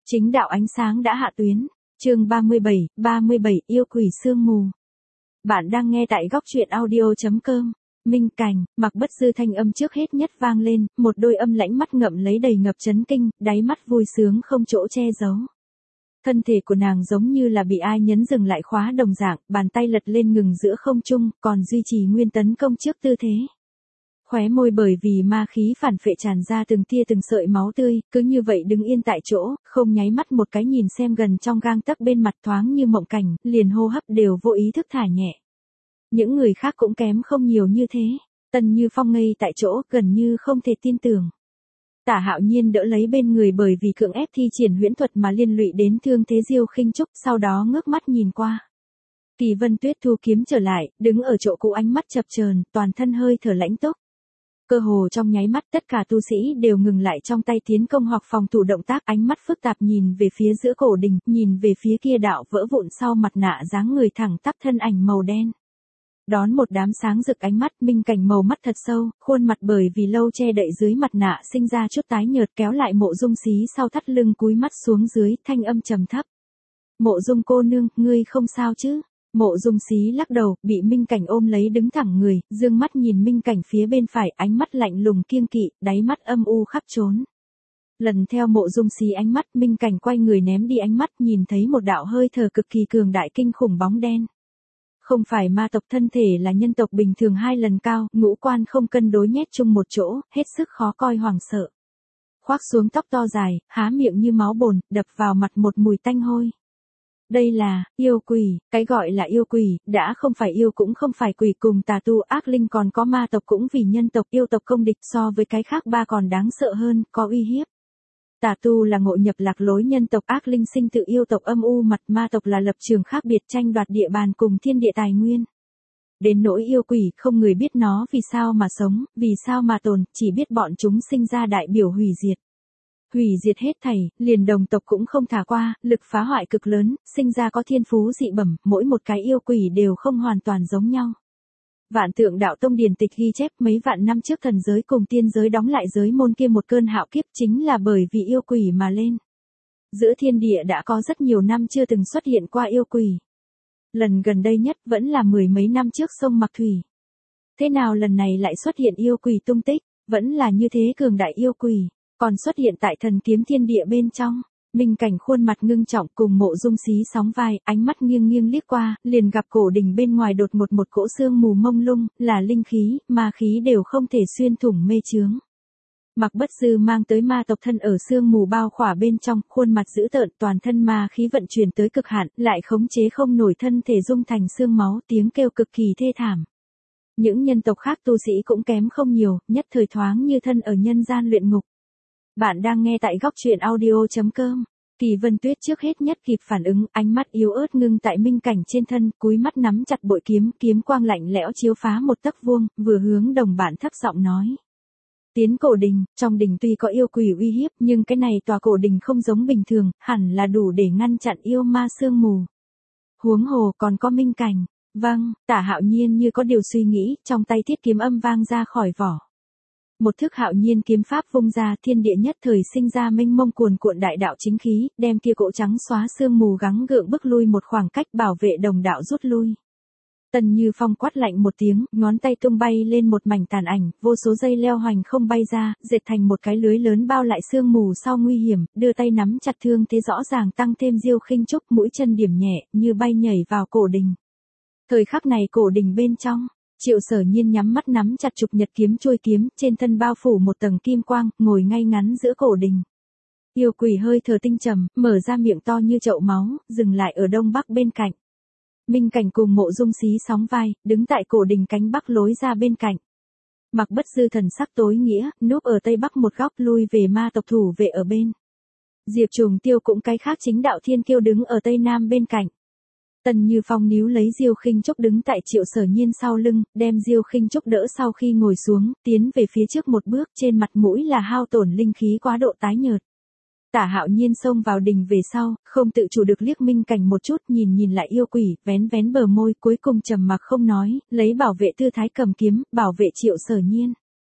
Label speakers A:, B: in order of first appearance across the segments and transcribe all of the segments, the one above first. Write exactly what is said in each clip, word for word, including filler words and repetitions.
A: Chính đạo ánh sáng đã hạ tuyến. Chương ba mươi bảy, ba mươi bảy yêu quỷ sương mù. Bạn đang nghe tại góc truyện audio chấm com. Minh Cảnh, Mặc Bất Dư thanh âm trước hết nhất vang lên, một đôi âm lãnh mắt ngậm lấy đầy ngập chấn kinh, đáy mắt vui sướng không chỗ che giấu. Thân thể của nàng giống như là bị ai nhấn dừng lại khóa đồng dạng, bàn tay lật lên ngừng giữa không trung, còn duy trì nguyên tấn công trước tư thế. Khóe môi bởi vì ma khí phản phệ tràn ra từng tia từng sợi máu tươi, cứ như vậy đứng yên tại chỗ, không nháy mắt một cái nhìn xem gần trong gang tấc bên mặt thoáng như mộng cảnh, liền hô hấp đều vô ý thức thả nhẹ. Những người khác cũng kém không nhiều như thế, Tần Như Phong ngây tại chỗ, gần như không thể tin tưởng. Tả Hạo Nhiên đỡ lấy bên người bởi vì cưỡng ép thi triển huyễn thuật mà liên lụy đến thương thế Diêu Khinh Trúc, sau đó ngước mắt nhìn qua. Kỳ Vân Tuyết thu kiếm trở lại, đứng ở chỗ cũ ánh mắt chập chờn, toàn thân hơi thở lãnh túc. Cơ hồ trong nháy mắt tất cả tu sĩ đều ngừng lại trong tay tiến công hoặc phòng thủ động tác, ánh mắt phức tạp nhìn về phía giữa cổ đình, nhìn về phía kia đạo vỡ vụn sau mặt nạ dáng người thẳng tắp thân ảnh màu đen. Đón một đám sáng rực ánh mắt, Minh Cảnh màu mắt thật sâu, khuôn mặt bởi vì lâu che đậy dưới mặt nạ sinh ra chút tái nhợt, kéo lại Mộ Dung Xí sau thắt lưng cúi mắt xuống dưới, thanh âm trầm thấp. Mộ Dung cô nương, ngươi không sao chứ? Mộ Dung Xí lắc đầu, bị Minh Cảnh ôm lấy đứng thẳng người, dương mắt nhìn Minh Cảnh phía bên phải, ánh mắt lạnh lùng kiêng kỵ, đáy mắt âm u khắp trốn. Lần theo Mộ Dung Xí ánh mắt, Minh Cảnh quay người ném đi ánh mắt, nhìn thấy một đạo hơi thở cực kỳ cường đại kinh khủng bóng đen. Không phải ma tộc, thân thể là nhân tộc bình thường hai lần cao, ngũ quan không cân đối nhét chung một chỗ, hết sức khó coi hoàng sợ. Khoác xuống tóc to dài, há miệng như máu bồn, đập vào mặt một mùi tanh hôi. Đây là, yêu quỷ, cái gọi là yêu quỷ, đã không phải yêu cũng không phải quỷ, cùng tà tu ác linh còn có ma tộc cũng vì nhân tộc yêu tộc công địch, so với cái khác ba còn đáng sợ hơn, có uy hiếp. Tà tu là ngộ nhập lạc lối nhân tộc, ác linh sinh tự yêu tộc âm u mặt, ma tộc là lập trường khác biệt tranh đoạt địa bàn cùng thiên địa tài nguyên. Đến nỗi yêu quỷ, không người biết nó vì sao mà sống, vì sao mà tồn, chỉ biết bọn chúng sinh ra đại biểu hủy diệt. Hủy diệt hết thảy, liền đồng tộc cũng không thả qua, lực phá hoại cực lớn, sinh ra có thiên phú dị bẩm, mỗi một cái yêu quỷ đều không hoàn toàn giống nhau. Vạn Tượng Đạo Tông điển tịch ghi chép mấy vạn năm trước thần giới cùng tiên giới đóng lại giới môn kia một cơn hạo kiếp chính là bởi vì yêu quỷ mà lên. Giữa thiên địa đã có rất nhiều năm chưa từng xuất hiện qua yêu quỷ. Lần gần đây nhất vẫn là mười mấy năm trước sông Mạc Thủy. Thế nào lần này lại xuất hiện yêu quỷ tung tích, vẫn là như thế cường đại yêu quỷ. Còn xuất hiện tại thần kiếm thiên địa bên trong. Minh Cảnh khuôn mặt ngưng trọng cùng Mộ Dung Xí sóng vai, ánh mắt nghiêng nghiêng liếc qua, liền gặp cổ đình bên ngoài đột ngột một cỗ sương mù mông lung, là linh khí, ma khí đều không thể xuyên thủng mê chướng. Mặc Bất Dư mang tới ma tộc thân ở sương mù bao khỏa bên trong, khuôn mặt dữ tợn, toàn thân ma khí vận chuyển tới cực hạn, lại khống chế không nổi thân thể dung thành xương máu, tiếng kêu cực kỳ thê thảm. Những nhân tộc khác tu sĩ cũng kém không nhiều, nhất thời thoáng như thân ở nhân gian luyện ngục. Bạn đang nghe tại góc truyện audio chấm com. Kỳ Vân Tuyết trước hết nhất kịp phản ứng, ánh mắt yếu ớt ngưng tại Minh Cảnh trên thân, cúi mắt nắm chặt bội kiếm, kiếm quang lạnh lẽo chiếu phá một tấc vuông, vừa hướng đồng bạn thấp giọng nói. Tiến cổ đình, trong đình tuy có yêu quỷ uy hiếp, nhưng cái này tòa cổ đình không giống bình thường, hẳn là đủ để ngăn chặn yêu ma sương mù. Huống hồ còn có Minh Cảnh. Vâng, Tả Hạo Nhiên như có điều suy nghĩ, trong tay thiết kiếm âm vang ra khỏi vỏ. Một thức hạo nhiên kiếm pháp vung ra, thiên địa nhất thời sinh ra mênh mông cuồn cuộn đại đạo chính khí, đem kia cỗ trắng xóa sương mù gắng gượng bức lui một khoảng cách, bảo vệ đồng đạo rút lui. Tần Như Phong quát lạnh một tiếng, ngón tay tung bay lên một mảnh tàn ảnh, vô số dây leo hoành không bay ra, dệt thành một cái lưới lớn bao lại sương mù sau nguy hiểm, đưa tay nắm chặt thương thế rõ ràng tăng thêm Diêu Khinh Trúc, mũi chân điểm nhẹ, như bay nhảy vào cổ đình. Thời khắc này cổ đình bên trong, Triệu Sở Nhiên nhắm mắt nắm chặt trục nhật kiếm chuôi kiếm, trên thân bao phủ một tầng kim quang, ngồi ngay ngắn giữa cổ đình. Yêu quỷ hơi thở tinh trầm, mở ra miệng to như chậu máu, dừng lại ở đông bắc bên cạnh. Minh Cảnh cùng Mộ Dung Xí sóng vai, đứng tại cổ đình cánh bắc lối ra bên cạnh. Mặc Bất Dư thần sắc tối nghĩa, núp ở tây bắc một góc, lui về ma tộc thủ vệ ở bên. Diệp Trùng Tiêu cũng cái khác chính đạo thiên kiêu đứng ở tây nam bên cạnh. Tần Như Phong níu lấy Diêu Khinh Trúc đứng tại Triệu Sở Nhiên sau lưng, đem Diêu Khinh Trúc đỡ sau khi ngồi xuống, tiến về phía trước một bước, trên mặt mũi là hao tổn linh khí quá độ tái nhợt. Tả Hạo Nhiên xông vào đình về sau, không tự chủ được liếc Minh Cảnh một chút, nhìn nhìn lại yêu quỷ, vén vén bờ môi, cuối cùng trầm mặc không nói, lấy bảo vệ tư thái cầm kiếm, bảo vệ Triệu Sở Nhiên.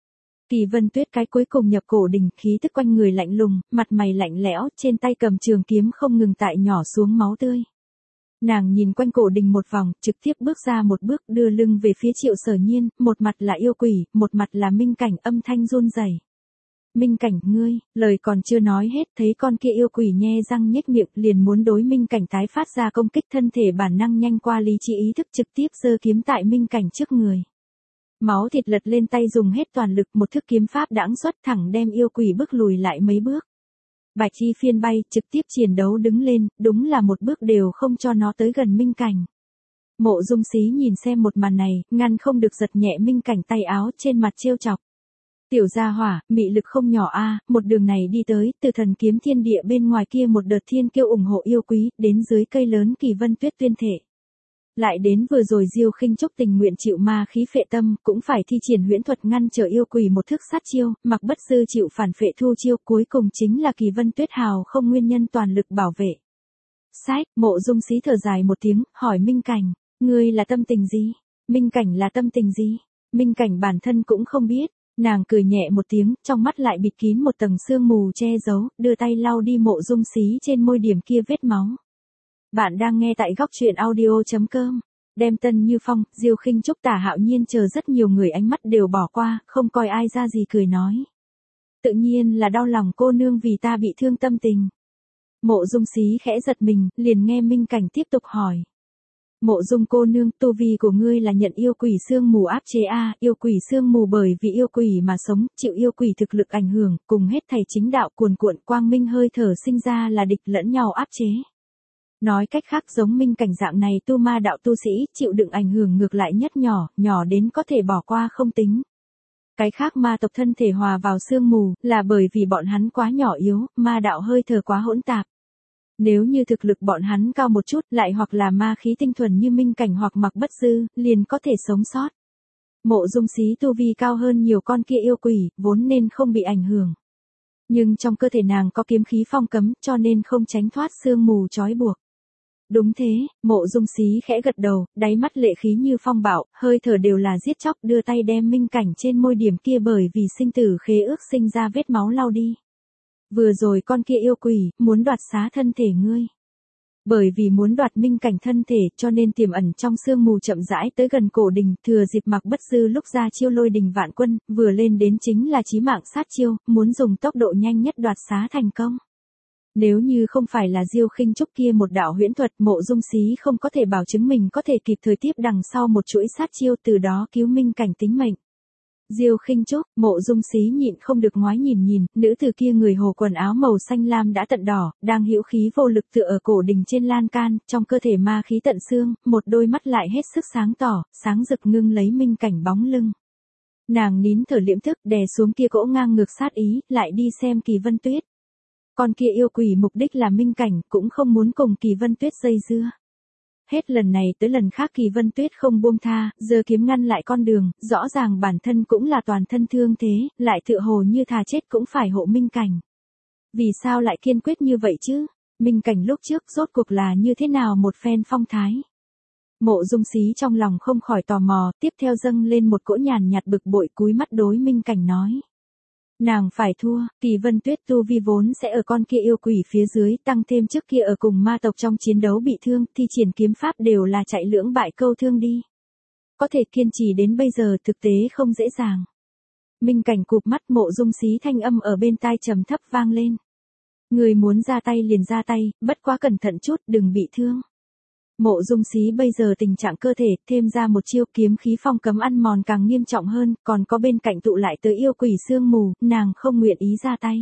A: Kỳ Vân Tuyết cái cuối cùng nhập cổ đỉnh, khí tức quanh người lạnh lùng, mặt mày lạnh lẽo, trên tay cầm trường kiếm không ngừng tại nhỏ xuống máu tươi. Nàng nhìn quanh cổ đình một vòng, trực tiếp bước ra một bước đưa lưng về phía Triệu Sở Nhiên, một mặt là yêu quỷ, một mặt là Minh Cảnh, âm thanh run rẩy. Minh Cảnh, ngươi, lời còn chưa nói hết, thấy con kia yêu quỷ nhe răng nhếch miệng, liền muốn đối Minh Cảnh tái phát ra công kích, thân thể bản năng nhanh qua lý trí ý thức, trực tiếp giơ kiếm tại Minh Cảnh trước người. Máu thịt lật lên tay, dùng hết toàn lực, một thức kiếm pháp đãng xuất thẳng đem yêu quỷ bước lùi lại mấy bước. Bạch chi phiên bay, trực tiếp chiến đấu đứng lên, đúng là một bước đều không cho nó tới gần Minh Cảnh. Mộ Dung Xí nhìn xem một màn này, ngăn không được giật nhẹ Minh Cảnh tay áo, trên mặt trêu chọc. Tiểu gia hỏa, mị lực không nhỏ a, một đường này đi tới, từ thần kiếm thiên địa bên ngoài kia một đợt thiên kiêu ủng hộ yêu quý, đến dưới cây lớn Kỳ Vân Tuyết tuyên thể. Lại đến vừa rồi Diêu Khinh Trúc tình nguyện chịu ma khí phệ tâm, cũng phải thi triển huyễn thuật ngăn trở yêu quỷ một thức sát chiêu, Mặc Bất Sư chịu phản phệ thu chiêu, cuối cùng chính là Kỳ Vân Tuyết hào không nguyên nhân toàn lực bảo vệ. Sách, Mộ Dung Xí thở dài một tiếng, hỏi Minh Cảnh, ngươi là tâm tình gì? Minh Cảnh là tâm tình gì? Minh Cảnh bản thân cũng không biết, nàng cười nhẹ một tiếng, trong mắt lại bịt kín một tầng sương mù che giấu, đưa tay lau đi Mộ Dung Xí trên môi điểm kia vết máu. Bạn đang nghe tại góc truyện audio chấm com. Đem Tân Như Phong, Diêu Khinh Trúc, Tả Hạo Nhiên chờ rất nhiều người ánh mắt đều bỏ qua, không coi ai ra gì, cười nói. Tự nhiên là đau lòng cô nương vì ta bị thương tâm tình. Mộ Dung Xí khẽ giật mình, liền nghe Minh Cảnh tiếp tục hỏi. Mộ Dung cô nương, tu vi của ngươi là nhận yêu quỷ sương mù áp chế a, yêu quỷ sương mù bởi vì yêu quỷ mà sống, chịu yêu quỷ thực lực ảnh hưởng, cùng hết thảy chính đạo cuồn cuộn quang minh hơi thở sinh ra là địch lẫn nhau áp chế. Nói cách khác, giống Minh Cảnh dạng này tu ma đạo tu sĩ, chịu đựng ảnh hưởng ngược lại nhất nhỏ, nhỏ đến có thể bỏ qua không tính. Cái khác ma tộc thân thể hòa vào sương mù, là bởi vì bọn hắn quá nhỏ yếu, ma đạo hơi thở quá hỗn tạp. Nếu như thực lực bọn hắn cao một chút, lại hoặc là ma khí tinh thuần như Minh Cảnh hoặc Mặc Bất Sư, liền có thể sống sót. Mộ Dung Xí tu vi cao hơn nhiều con kia yêu quỷ, vốn nên không bị ảnh hưởng. Nhưng trong cơ thể nàng có kiếm khí phong cấm, cho nên không tránh thoát sương mù trói buộc. Đúng thế, Mộ Dung Xí khẽ gật đầu, đáy mắt lệ khí như phong bạo, hơi thở đều là giết chóc, đưa tay đem Minh Cảnh trên môi điểm kia bởi vì sinh tử khế ước sinh ra vết máu lau đi. Vừa rồi con kia yêu quỷ, muốn đoạt xá thân thể ngươi. Bởi vì muốn đoạt Minh Cảnh thân thể, cho nên tiềm ẩn trong sương mù chậm rãi tới gần cổ đình, thừa dịp Mặc Bất Sư lúc ra chiêu lôi đình vạn quân, vừa lên đến chính là chí mạng sát chiêu, muốn dùng tốc độ nhanh nhất đoạt xá thành công. Nếu như không phải là Diêu Khinh Trúc kia một đạo huyễn thuật, Mộ Dung Xí không có thể bảo chứng mình có thể kịp thời tiếp đằng sau một chuỗi sát chiêu, từ đó cứu Minh Cảnh tính mệnh. Diêu Khinh Trúc, Mộ Dung Xí nhịn không được ngoái nhìn nhìn, nữ tử kia người hồ quần áo màu xanh lam đã tận đỏ, đang hữu khí vô lực tựa ở cổ đình trên lan can, trong cơ thể ma khí tận xương, một đôi mắt lại hết sức sáng tỏ, sáng rực ngưng lấy Minh Cảnh bóng lưng. Nàng nín thở liễm thức, đè xuống kia cỗ ngang ngược sát ý, lại đi xem Kỳ Vân Tuyết. Con kia yêu quỷ mục đích là Minh Cảnh, cũng không muốn cùng Kỳ Vân Tuyết dây dưa. Hết lần này tới lần khác Kỳ Vân Tuyết không buông tha, giơ kiếm ngăn lại con đường, rõ ràng bản thân cũng là toàn thân thương thế, lại tựa hồ như thà chết cũng phải hộ Minh Cảnh. Vì sao lại kiên quyết như vậy chứ? Minh Cảnh lúc trước rốt cuộc là như thế nào một phen phong thái? Mộ Dung Xí trong lòng không khỏi tò mò, tiếp theo dâng lên một cỗ nhàn nhạt bực bội, cúi mắt đối Minh Cảnh nói. Nàng phải thua, Kỳ Vân Tuyết tu vi vốn sẽ ở con kia yêu quỷ phía dưới, tăng thêm trước kia ở cùng ma tộc trong chiến đấu bị thương, thi triển kiếm pháp đều là chạy lưỡng bại câu thương đi. Có thể kiên trì đến bây giờ thực tế không dễ dàng. Minh Cảnh cụp mắt, Mộ Dung Xí thanh âm ở bên tai trầm thấp vang lên. Người muốn ra tay liền ra tay, bất quá cẩn thận chút, đừng bị thương. Mộ Dung Xí bây giờ tình trạng cơ thể, thêm ra một chiêu kiếm khí phong cấm ăn mòn càng nghiêm trọng hơn, còn có bên cạnh tụ lại tới yêu quỷ sương mù, nàng không nguyện ý ra tay.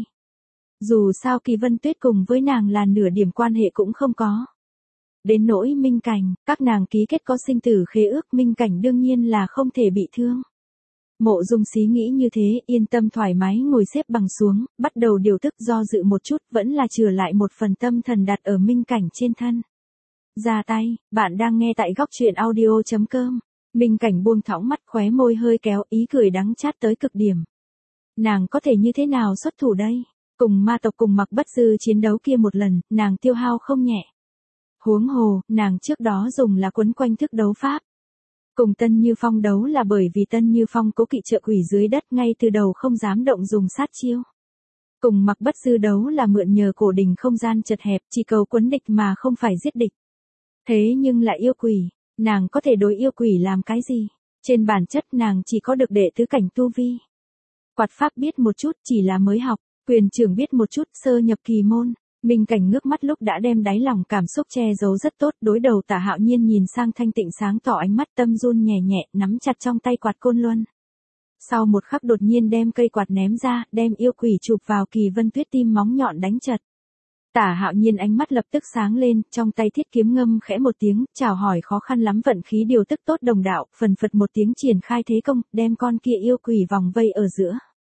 A: Dù sao Kỳ Vân Tuyết cùng với nàng là nửa điểm quan hệ cũng không có. Đến nỗi Minh Cảnh, các nàng ký kết có sinh tử khế ước, Minh Cảnh đương nhiên là không thể bị thương. Mộ Dung Xí nghĩ như thế, yên tâm thoải mái ngồi xếp bằng xuống, bắt đầu điều tức, do dự một chút, vẫn là chừa lại một phần tâm thần đặt ở Minh Cảnh trên thân. Ra tay, bạn đang nghe tại góc truyện audio chấm com. Minh Cảnh buông thõng mắt, khóe môi hơi kéo, ý cười đắng chát tới cực điểm. Nàng có thể như thế nào xuất thủ đây? Cùng ma tộc cùng Mặc Bất Sư chiến đấu kia một lần, nàng tiêu hao không nhẹ. Huống hồ, nàng trước đó dùng là quấn quanh thức đấu pháp. Cùng Tân Như Phong đấu là bởi vì Tân Như Phong cố kỵ trợ quỷ dưới đất ngay từ đầu không dám động dùng sát chiêu. Cùng Mạc Bất Dư đấu là mượn nhờ cổ đình không gian chật hẹp chỉ cầu quấn địch mà không phải giết địch. Thế nhưng lại yêu quỷ, nàng có thể đối yêu quỷ làm cái gì? Trên bản chất nàng chỉ có được đệ tứ cảnh tu vi. Quạt pháp biết một chút chỉ là mới học, quyền trưởng biết một chút sơ nhập kỳ môn. Minh Cảnh ngước mắt lúc đã đem đáy lòng cảm xúc che giấu rất tốt, đối đầu Tả Hạo Nhiên nhìn sang thanh tịnh sáng tỏ ánh mắt tâm run nhẹ nhẹ, nắm chặt trong tay quạt côn luân. Sau một khắc đột nhiên đem cây quạt ném ra, đem yêu quỷ chụp vào Kỳ Vân Tuyết tim móng nhọn đánh chật. Tả Hạo Nhiên ánh mắt lập tức sáng lên, trong tay thiết kiếm ngâm khẽ một tiếng, chào hỏi khó khăn lắm vận khí điều tức tốt đồng đạo, phần phật một tiếng triển khai thế công, đem con kia yêu quỷ vòng vây ở giữa.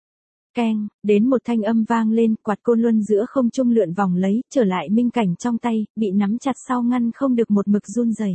A: Keng, đến một thanh âm vang lên, quạt côn luân giữa không trung lượn vòng lấy, trở lại Minh Cảnh trong tay, bị nắm chặt sau ngăn không được một mực run rẩy.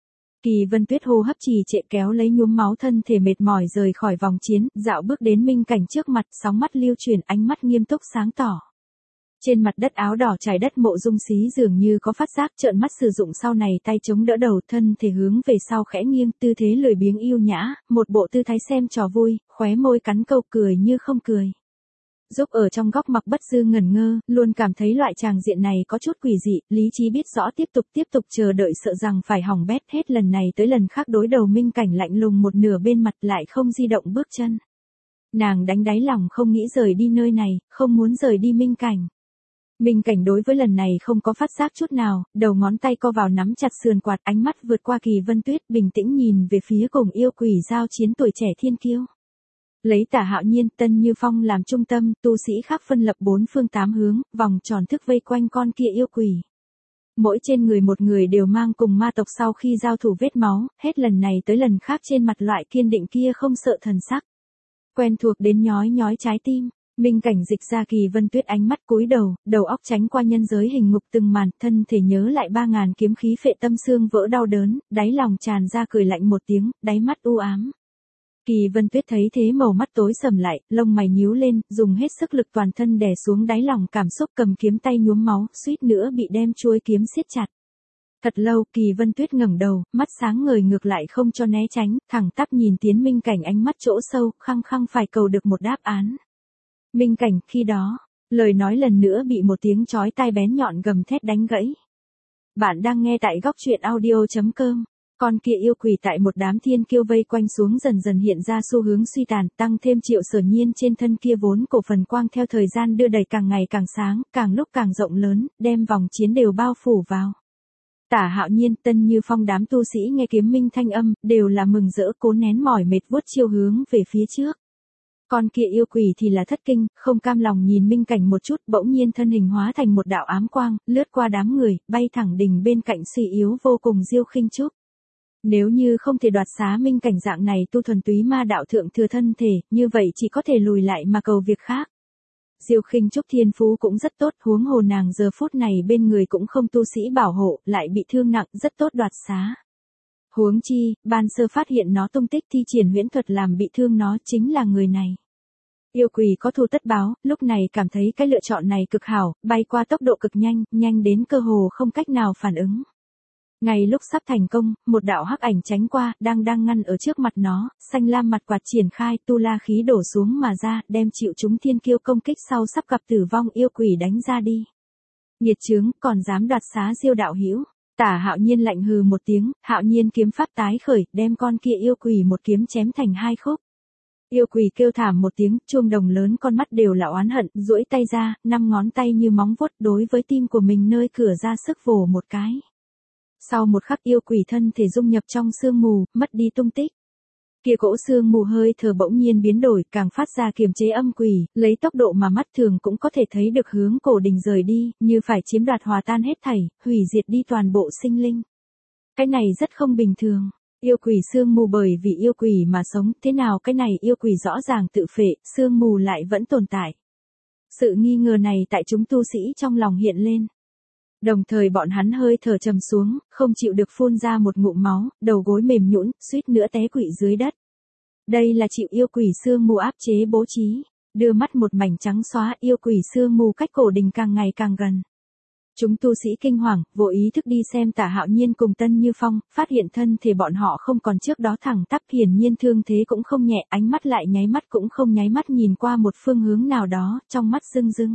A: Kỳ Vân Tuyết hô hấp trì trệ kéo lấy nhuốm máu thân thể mệt mỏi rời khỏi vòng chiến, dạo bước đến Minh Cảnh trước mặt, sóng mắt lưu chuyển, ánh mắt nghiêm túc sáng tỏ. Trên mặt đất áo đỏ trải đất Mộ Dung Xí dường như có phát giác, trợn mắt sử dụng sau này tay chống đỡ đầu, thân thể hướng về sau khẽ nghiêng, tư thế lười biếng yêu nhã, một bộ tư thái xem trò vui, khóe môi cắn câu cười như không cười. Giúp ở trong góc Mạc Bất Dư ngẩn ngơ, luôn cảm thấy loại tràng diện này có chút quỷ dị, lý trí biết rõ tiếp tục tiếp tục chờ đợi sợ rằng phải hỏng bét, hết lần này tới lần khác đối đầu Minh Cảnh lạnh lùng một nửa bên mặt lại không di động bước chân. Nàng đánh đáy lòng không nghĩ rời đi nơi này, không muốn rời đi Minh Cảnh. Minh Cảnh đối với lần này không có phát giác chút nào, đầu ngón tay co vào nắm chặt sườn quạt, ánh mắt vượt qua Kỳ Vân Tuyết, bình tĩnh nhìn về phía cùng yêu quỷ giao chiến tuổi trẻ thiên kiêu. Lấy Tả Hạo Nhiên, Tân Như Phong làm trung tâm, tu sĩ khác phân lập bốn phương tám hướng, vòng tròn thức vây quanh con kia yêu quỷ. Mỗi trên người một người đều mang cùng ma tộc sau khi giao thủ vết máu, hết lần này tới lần khác trên mặt loại kiên định kia không sợ thần sắc. Quen thuộc đến nhói nhói trái tim. Minh Cảnh dịch ra Kỳ Vân Tuyết ánh mắt cúi đầu, đầu óc tránh qua nhân giới hình ngục từng màn, thân thể nhớ lại ba ngàn kiếm khí phệ tâm xương vỡ đau đớn, đáy lòng tràn ra cười lạnh một tiếng, đáy mắt u ám. Kỳ Vân Tuyết thấy thế màu mắt tối sầm lại, lông mày nhíu lên, dùng hết sức lực toàn thân đè xuống đáy lòng cảm xúc, cầm kiếm tay nhuốm máu, suýt nữa bị đem chuôi kiếm siết chặt. Thật lâu, Kỳ Vân Tuyết ngẩng đầu, mắt sáng ngời ngược lại không cho né tránh, thẳng tắp nhìn tiến Minh Cảnh ánh mắt chỗ sâu, khăng khăng phải cầu được một đáp án. Minh Cảnh, khi đó, lời nói lần nữa bị một tiếng chói tai bén nhọn gầm thét đánh gãy. Bạn đang nghe tại góc truyện audio chấm com. Con kia yêu quỷ tại một đám thiên kiêu vây quanh xuống dần dần hiện ra xu hướng suy tàn, tăng thêm Triệu Sở Nhiên trên thân kia vốn cổ phần quang theo thời gian đưa đẩy càng ngày càng sáng, càng lúc càng rộng lớn, đem vòng chiến đều bao phủ vào. Tả Hạo Nhiên, Tân Như Phong đám tu sĩ nghe kiếm minh thanh âm, đều là mừng rỡ cố nén mỏi mệt vuốt chiêu hướng về phía trước. Con kia yêu quỷ thì là thất kinh, không cam lòng nhìn Minh Cảnh một chút, bỗng nhiên thân hình hóa thành một đạo ám quang, lướt qua đám người, bay thẳng đỉnh bên cạnh suy yếu vô cùng Diêu Khinh Trúc. Nếu như không thể đoạt xá Minh Cảnh dạng này tu thuần túy ma đạo thượng thừa thân thể, như vậy chỉ có thể lùi lại mà cầu việc khác. Diêu Khinh Trúc thiên phú cũng rất tốt, huống hồ nàng giờ phút này bên người cũng không tu sĩ bảo hộ, lại bị thương nặng, rất tốt đoạt xá. Huống chi, ban sơ phát hiện nó tung tích thi triển huyễn thuật làm bị thương nó chính là người này. Yêu quỷ có thù tất báo, lúc này cảm thấy cái lựa chọn này cực hảo, bay qua tốc độ cực nhanh, nhanh đến cơ hồ không cách nào phản ứng. Ngay lúc sắp thành công, một đạo hắc ảnh tránh qua, đang đang ngăn ở trước mặt nó, xanh lam mặt quạt triển khai, tu la khí đổ xuống mà ra, đem chịu chúng thiên kiêu công kích sau sắp gặp tử vong yêu quỷ đánh ra đi. Nhiệt chướng, còn dám đoạt xá Diêu đạo hữu. Tả Hạo Nhiên lạnh hừ một tiếng, Hạo Nhiên kiếm pháp tái khởi, đem con kia yêu quỷ một kiếm chém thành hai khúc. Yêu quỷ kêu thảm một tiếng, chuông đồng lớn con mắt đều là oán hận, duỗi tay ra, năm ngón tay như móng vuốt đối với tim của mình nơi cửa ra sức vồ một cái. Sau một khắc yêu quỷ thân thể dung nhập trong sương mù, mất đi tung tích. Kia cỗ sương mù hơi thở bỗng nhiên biến đổi, càng phát ra kiềm chế âm quỷ, lấy tốc độ mà mắt thường cũng có thể thấy được hướng cổ đình rời đi, như phải chiếm đoạt hòa tan hết thảy, hủy diệt đi toàn bộ sinh linh. Cái này rất không bình thường. Yêu quỷ sương mù bởi vì yêu quỷ mà sống, thế nào cái này yêu quỷ rõ ràng tự phệ, sương mù lại vẫn tồn tại. Sự nghi ngờ này tại chúng tu sĩ trong lòng hiện lên. Đồng thời bọn hắn hơi thở trầm xuống, không chịu được phun ra một ngụm máu, đầu gối mềm nhũn, suýt nữa té quỵ dưới đất. Đây là chịu yêu quỷ sương mù áp chế bố trí, đưa mắt một mảnh trắng xóa, yêu quỷ sương mù cách cổ đình càng ngày càng gần. Chúng tu sĩ kinh hoàng, vô ý thức đi xem Tả Hạo Nhiên cùng Tân Như Phong, phát hiện thân thể bọn họ không còn trước đó thẳng tắp, hiển nhiên thương thế cũng không nhẹ, ánh mắt lại nháy mắt cũng không nháy mắt nhìn qua một phương hướng nào đó, trong mắt rưng rưng.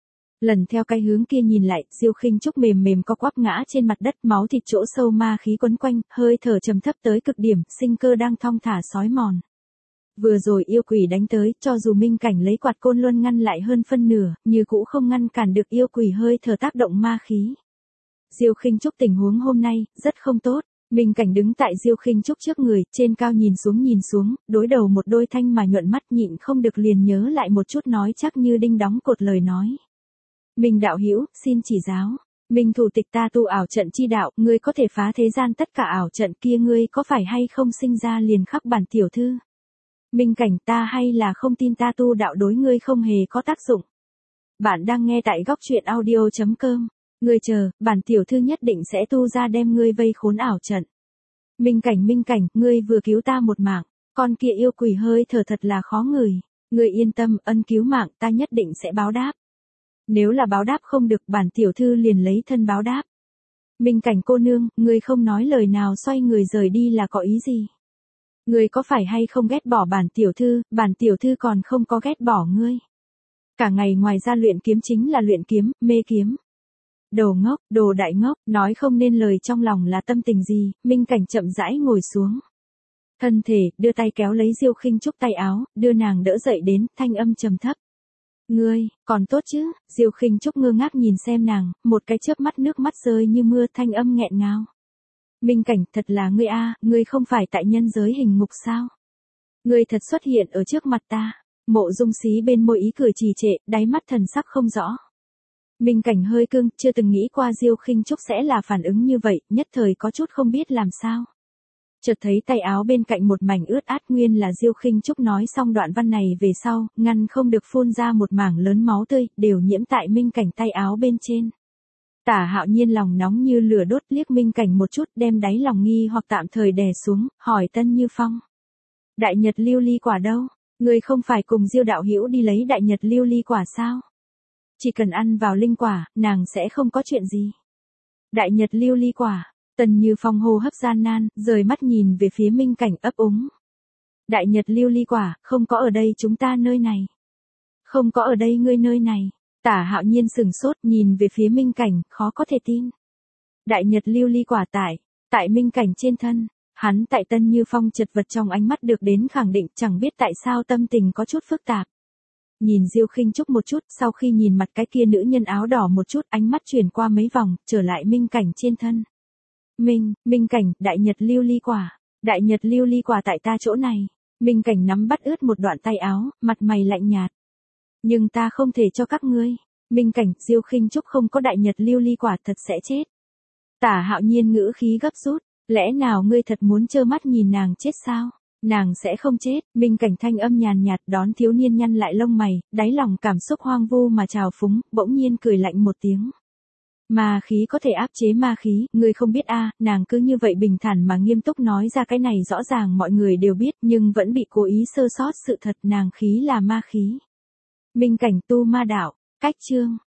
A: Lần theo cái hướng kia nhìn lại, Diêu Khinh Trúc mềm mềm co quắp ngã trên mặt đất, máu thịt chỗ sâu ma khí quấn quanh, hơi thở trầm thấp tới cực điểm, sinh cơ đang thong thả xói mòn. Vừa rồi yêu quỷ đánh tới, cho dù Minh Cảnh lấy quạt côn luân ngăn lại hơn phân nửa, như cũ không ngăn cản được yêu quỷ hơi thở tác động ma khí. Diêu Khinh Trúc tình huống hôm nay, rất không tốt. Minh Cảnh đứng tại Diêu Khinh Trúc trước người, trên cao nhìn xuống nhìn xuống, đối đầu một đôi thanh mà nhuận mắt, nhịn không được liền nhớ lại một chút nói chắc như đinh đóng cột lời nói. Minh đạo hữu, xin chỉ giáo. Minh thủ tịch ta tu ảo trận chi đạo, ngươi có thể phá thế gian tất cả ảo trận kia, ngươi có phải hay không sinh ra liền khắc bản tiểu thư? Minh Cảnh, ta hay là không tin ta tu đạo đối ngươi không hề có tác dụng. Bạn đang nghe tại góc truyện audio chấm com. Ngươi chờ, bản tiểu thư nhất định sẽ tu ra đem ngươi vây khốn ảo trận. Minh Cảnh, Minh Cảnh, ngươi vừa cứu ta một mạng, con kia yêu quỷ hơi thở thật là khó ngửi. Ngươi yên tâm, ân cứu mạng ta nhất định sẽ báo đáp. Nếu là báo đáp không được, bản tiểu thư liền lấy thân báo đáp. Minh Cảnh cô nương, ngươi không nói lời nào xoay người rời đi là có ý gì? Ngươi có phải hay không ghét bỏ bản tiểu thư, bản tiểu thư còn không có ghét bỏ ngươi. Cả ngày ngoài ra luyện kiếm chính là luyện kiếm, mê kiếm. Đồ ngốc, đồ đại ngốc, nói không nên lời trong lòng là tâm tình gì, Minh Cảnh chậm rãi ngồi xuống. Thân thể, đưa tay kéo lấy Diêu Khinh Trúc tay áo, đưa nàng đỡ dậy đến, thanh âm trầm thấp. Ngươi, còn tốt chứ? Diêu Khinh Trúc ngơ ngác nhìn xem nàng, một cái chớp mắt nước mắt rơi như mưa, thanh âm nghẹn ngào. Minh Cảnh, thật là ngươi a, ngươi không phải tại nhân giới hình ngục sao? Ngươi thật xuất hiện ở trước mặt ta. Mộ Dung Xí bên môi ý cười trì trệ, đáy mắt thần sắc không rõ. Minh Cảnh hơi cưng, chưa từng nghĩ qua Diêu Khinh Trúc sẽ là phản ứng như vậy, nhất thời có chút không biết làm sao. Chợt thấy tay áo bên cạnh một mảnh ướt át, nguyên là Diêu Khinh Trúc nói xong đoạn văn này về sau, ngăn không được phun ra một mảng lớn máu tươi, đều nhiễm tại Minh Cảnh tay áo bên trên. Tả Hạo Nhiên lòng nóng như lửa đốt, liếc Minh Cảnh một chút, đem đáy lòng nghi hoặc tạm thời đè xuống, hỏi Tân Như Phong. Đại Nhật Lưu Ly quả đâu? Ngươi không phải cùng Diêu đạo hữu đi lấy Đại Nhật Lưu Ly quả sao? Chỉ cần ăn vào linh quả, nàng sẽ không có chuyện gì. Đại Nhật Lưu Ly quả. Tân Như Phong hô hấp gian nan, rời mắt nhìn về phía Minh Cảnh ấp úng. Đại Nhật Lưu Ly quả, không có ở đây chúng ta nơi này. Không có ở đây ngươi nơi này. Tả Hạo Nhiên sừng sốt nhìn về phía Minh Cảnh, khó có thể tin. Đại Nhật Lưu Ly quả tại, tại Minh Cảnh trên thân, hắn tại Tân Như Phong chật vật trong ánh mắt được đến khẳng định, chẳng biết tại sao tâm tình có chút phức tạp. Nhìn Diêu Khinh Trúc một chút, sau khi nhìn mặt cái kia nữ nhân áo đỏ một chút, ánh mắt chuyển qua mấy vòng, trở lại Minh Cảnh trên thân. Minh, Minh Cảnh, Đại Nhật Lưu Ly quả, Đại Nhật Lưu Ly quả tại ta chỗ này. Minh Cảnh nắm bắt ướt một đoạn tay áo, mặt mày lạnh nhạt. Nhưng ta không thể cho các ngươi. Minh Cảnh, Diêu Khinh Trúc không có Đại Nhật Lưu Ly quả thật sẽ chết. Tả Hạo Nhiên ngữ khí gấp rút, lẽ nào ngươi thật muốn trơ mắt nhìn nàng chết sao? Nàng sẽ không chết. Minh Cảnh thanh âm nhàn nhạt đón thiếu niên nhăn lại lông mày, đáy lòng cảm xúc hoang vu mà trào phúng, bỗng nhiên cười lạnh một tiếng. Ma khí có thể áp chế ma khí, ngươi không biết a, à, nàng cứ như vậy bình thản mà nghiêm túc nói ra cái này rõ ràng mọi người đều biết, nhưng vẫn bị cố ý sơ sót sự thật, nàng khí là ma khí. Minh Cảnh tu ma đạo, cách chương.